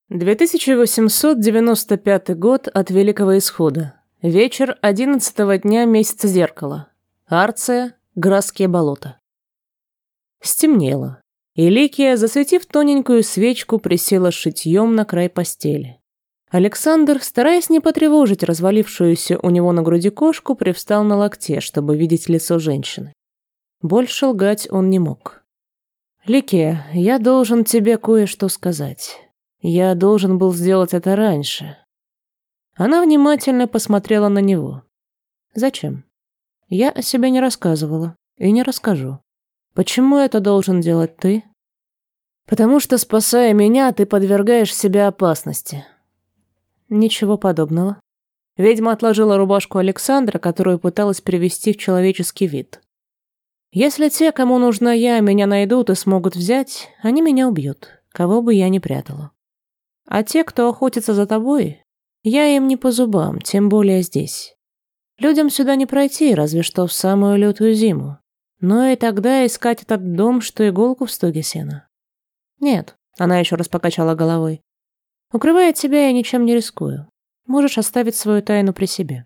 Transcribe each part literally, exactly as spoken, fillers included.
две тысячи восемьсот девяносто пятый год от Великого Исхода. Вечер одиннадцатого дня месяца Зеркала. Арция, Грасские болота. Стемнело, и Ликия, засветив тоненькую свечку, присела шитьем на край постели. Александр, стараясь не потревожить развалившуюся у него на груди кошку, привстал на локте, чтобы видеть лицо женщины. Больше лгать он не мог. «Ликия, я должен тебе кое-что сказать. Я должен был сделать это раньше». Она внимательно посмотрела на него. «Зачем? Я о себе не рассказывала и не расскажу. Почему это должен делать ты?» «Потому что, спасая меня, ты подвергаешь себя опасности». «Ничего подобного». Ведьма отложила рубашку Александра, которую пыталась привести в человеческий вид. «Если те, кому нужна я, меня найдут и смогут взять, они меня убьют, кого бы я ни прятала. А те, кто охотится за тобой, я им не по зубам, тем более здесь. Людям сюда не пройти, разве что в самую лютую зиму. Но и тогда искать этот дом, что иголку в стоге сена. Нет», — она еще раз покачала головой. «Укрывая тебя, я ничем не рискую. Можешь оставить свою тайну при себе.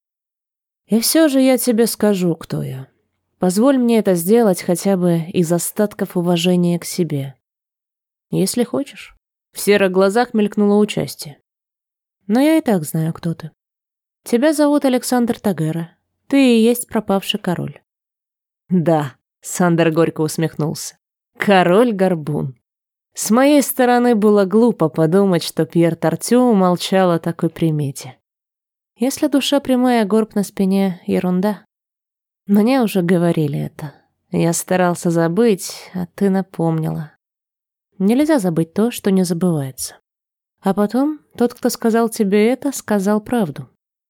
И все же я тебе скажу, кто я. Позволь мне это сделать хотя бы из остатков уважения к себе. Если хочешь». В серых глазах мелькнуло участие. «Но я и так знаю, кто ты. Тебя зовут Александр Тагера. Ты и есть пропавший король». «Да», — Сандер горько усмехнулся. «Король-горбун. С моей стороны было глупо подумать, что Пьер Тартю умолчал о такой примете. Если душа прямая, горб на спине — ерунда. Мне уже говорили это. Я старался забыть, а ты напомнила. Нельзя забыть то, что не забывается. А потом тот, кто сказал тебе это, сказал правду.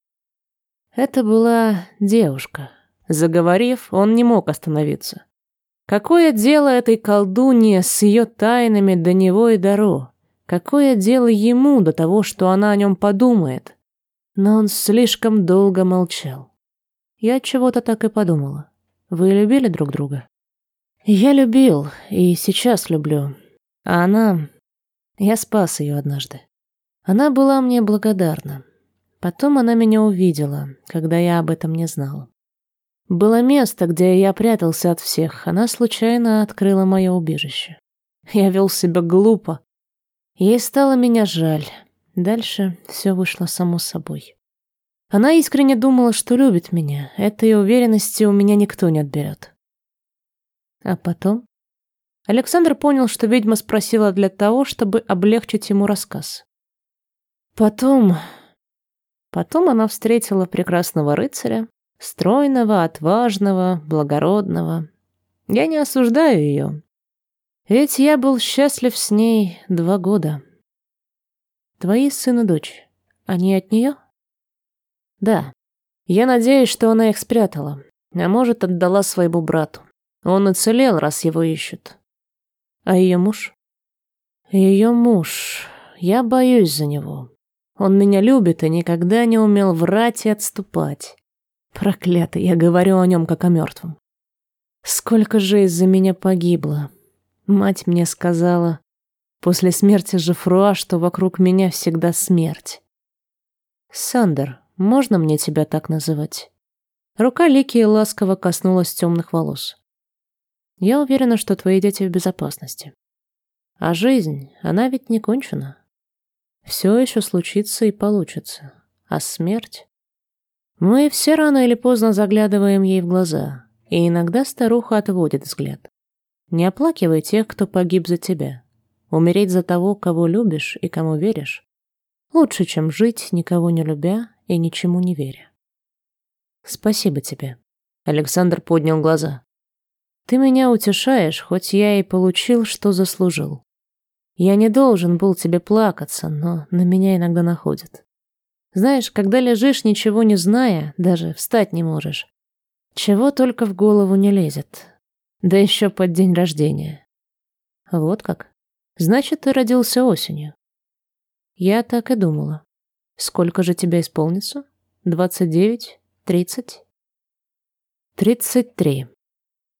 Это была девушка. Заговорив, он не мог остановиться. Какое дело этой колдунье с ее тайнами до него и до Ро? Какое дело ему до того, что она о нем подумает? Но он слишком долго молчал. Я чего-то так и подумала. Вы любили друг друга? Я любил, и сейчас люблю. А она... Я спас ее однажды. Она была мне благодарна. Потом она меня увидела, когда я об этом не знала. Было место, где я прятался от всех. Она случайно открыла мое убежище. Я вел себя глупо. Ей стало меня жаль. Дальше все вышло само собой. Она искренне думала, что любит меня. Этой уверенности у меня никто не отберет. А потом... Александр понял, что ведьма спросила для того, чтобы облегчить ему рассказ. Потом... Потом она встретила прекрасного рыцаря, стройного, отважного, благородного. Я не осуждаю ее. Ведь я был счастлив с ней два года. Твои сын и дочь, они от нее? Да. Я надеюсь, что она их спрятала, а может, отдала своему брату. Он уцелел, раз его ищут. А ее муж? Ее муж. Я боюсь за него. Он меня любит и никогда не умел врать и отступать. Проклятый, я говорю о нем как о мертвом. Сколько же из-за меня погибло. Мать мне сказала после смерти Жефруа, что вокруг меня всегда смерть. Сандер, можно мне тебя так называть? Рука Ликии ласково коснулась темных волос. Я уверена, что твои дети в безопасности. А жизнь, она ведь не кончена. Все еще случится и получится. А смерть? Мы все рано или поздно заглядываем ей в глаза, и иногда старуха отводит взгляд. Не оплакивай тех, кто погиб за тебя. Умереть за того, кого любишь и кому веришь, лучше, чем жить, никого не любя и ничему не веря. Спасибо тебе. Александр поднял глаза. Ты меня утешаешь, хоть я и получил, что заслужил. Я не должен был тебе плакаться, но на меня иногда находит. Знаешь, когда лежишь, ничего не зная, даже встать не можешь. Чего только в голову не лезет. Да еще под день рождения. Вот как. Значит, ты родился осенью. Я так и думала. Сколько же тебе исполнится? Двадцать девять? Тридцать? Тридцать три.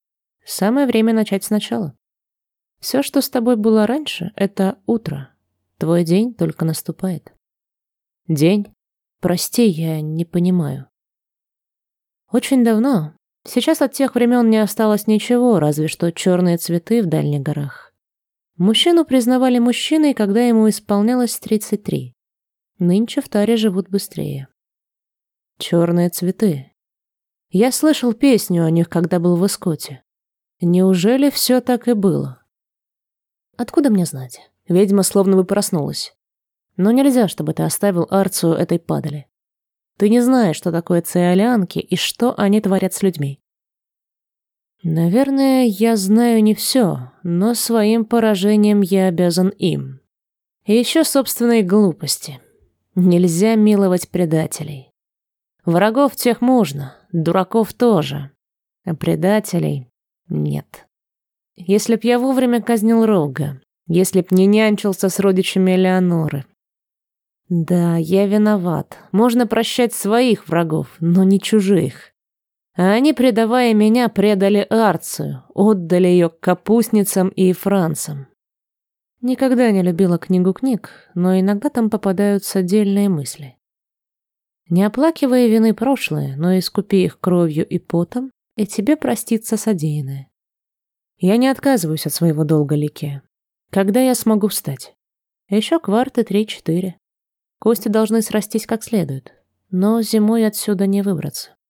Самое время начать сначала. Все, что с тобой было раньше, это утро. Твой день только наступает. День? Прости, я не понимаю. Очень давно. Сейчас от тех времен не осталось ничего, разве что черные цветы в дальних горах. Мужчину признавали мужчиной, когда ему исполнялось тридцать три. Нынче в таре живут быстрее. Черные цветы. Я слышал песню о них, когда был в Эскоте. Неужели все так и было? Откуда мне знать? Ведьма словно бы проснулась. Но нельзя, чтобы ты оставил Арцию этой падали. Ты не знаешь, что такое циолианки и что они творят с людьми. Наверное, я знаю не все, но своим поражением я обязан им. И еще собственной глупости. Нельзя миловать предателей. Врагов тех можно, дураков тоже, а предателей нет. Если б я вовремя казнил Рога, если б не нянчился с родичами Элеоноры. Да, я виноват. Можно прощать своих врагов, но не чужих. А они, предавая меня, предали Арцию, отдали ее капустницам и францам. Никогда не любила книгу книг, но иногда там попадаются отдельные мысли. Не оплакивай вины прошлое, но искупи их кровью и потом, и тебе простится содеянное. Я не отказываюсь от своего долга, Ликия. Когда я смогу встать? Еще кварты три-четыре. Кости должны срастись как следует, но зимой отсюда не выбраться.